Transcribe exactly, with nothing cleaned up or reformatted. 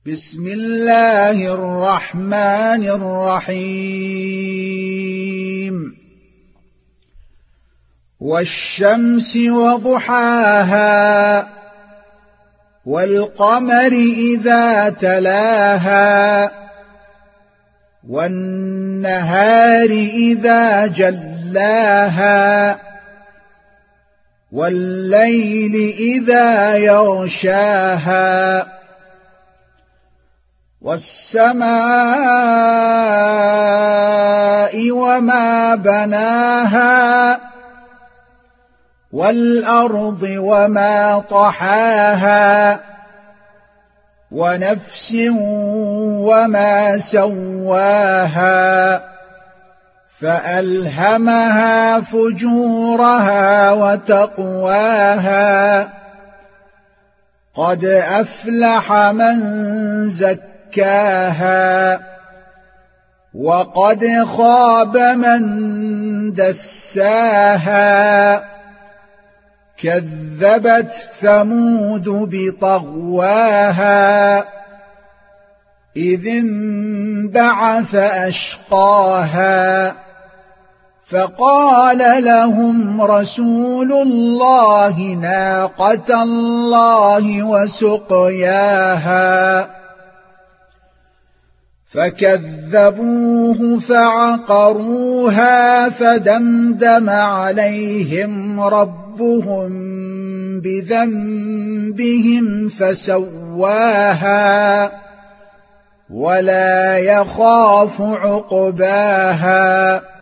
بسم الله الرحمن الرحيم والشمس وضحاها والقمر إذا تلاها والنهار إذا جلاها والليل إذا يغشاها والسماء وما بناها والأرض وما طحاها ونفس وما سواها فألهمها فجورها وتقواها قد أفلح من زكاها وقد خاب من دساها كذبت ثمود بطغواها إذ انبعث أشقاها فقال لهم رسول الله ناقة الله وسقياها فكذبوه فعقروها فدمدم عليهم ربهم بذنبهم فسواها ولا يخاف عقباها